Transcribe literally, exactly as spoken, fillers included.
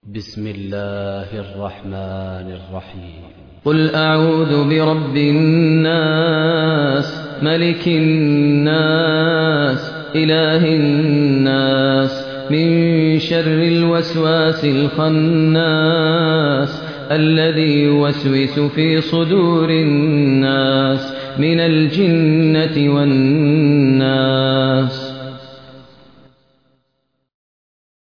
بسم الله الرحمن الرحيم قل أعوذ برب الناس ملك الناس إله الناس من شر الوسواس الخناس الذي يوسوس في صدور الناس من الجنة والناس